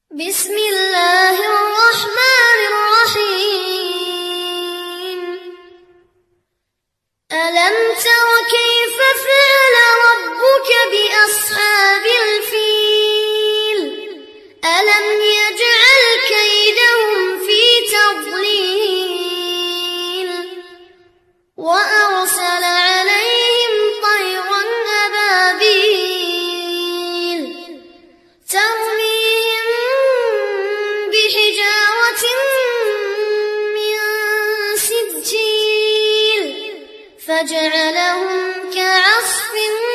بسم الله الرحمن الرحيم. ألم تر كيف فعل ربك بأصحاب الفيل؟ ألم يجعل كيدهم في تضليل وأرسل عليهم طيرا أبابيل ترميهم بحجارة من سجيل فجعلهم كعصف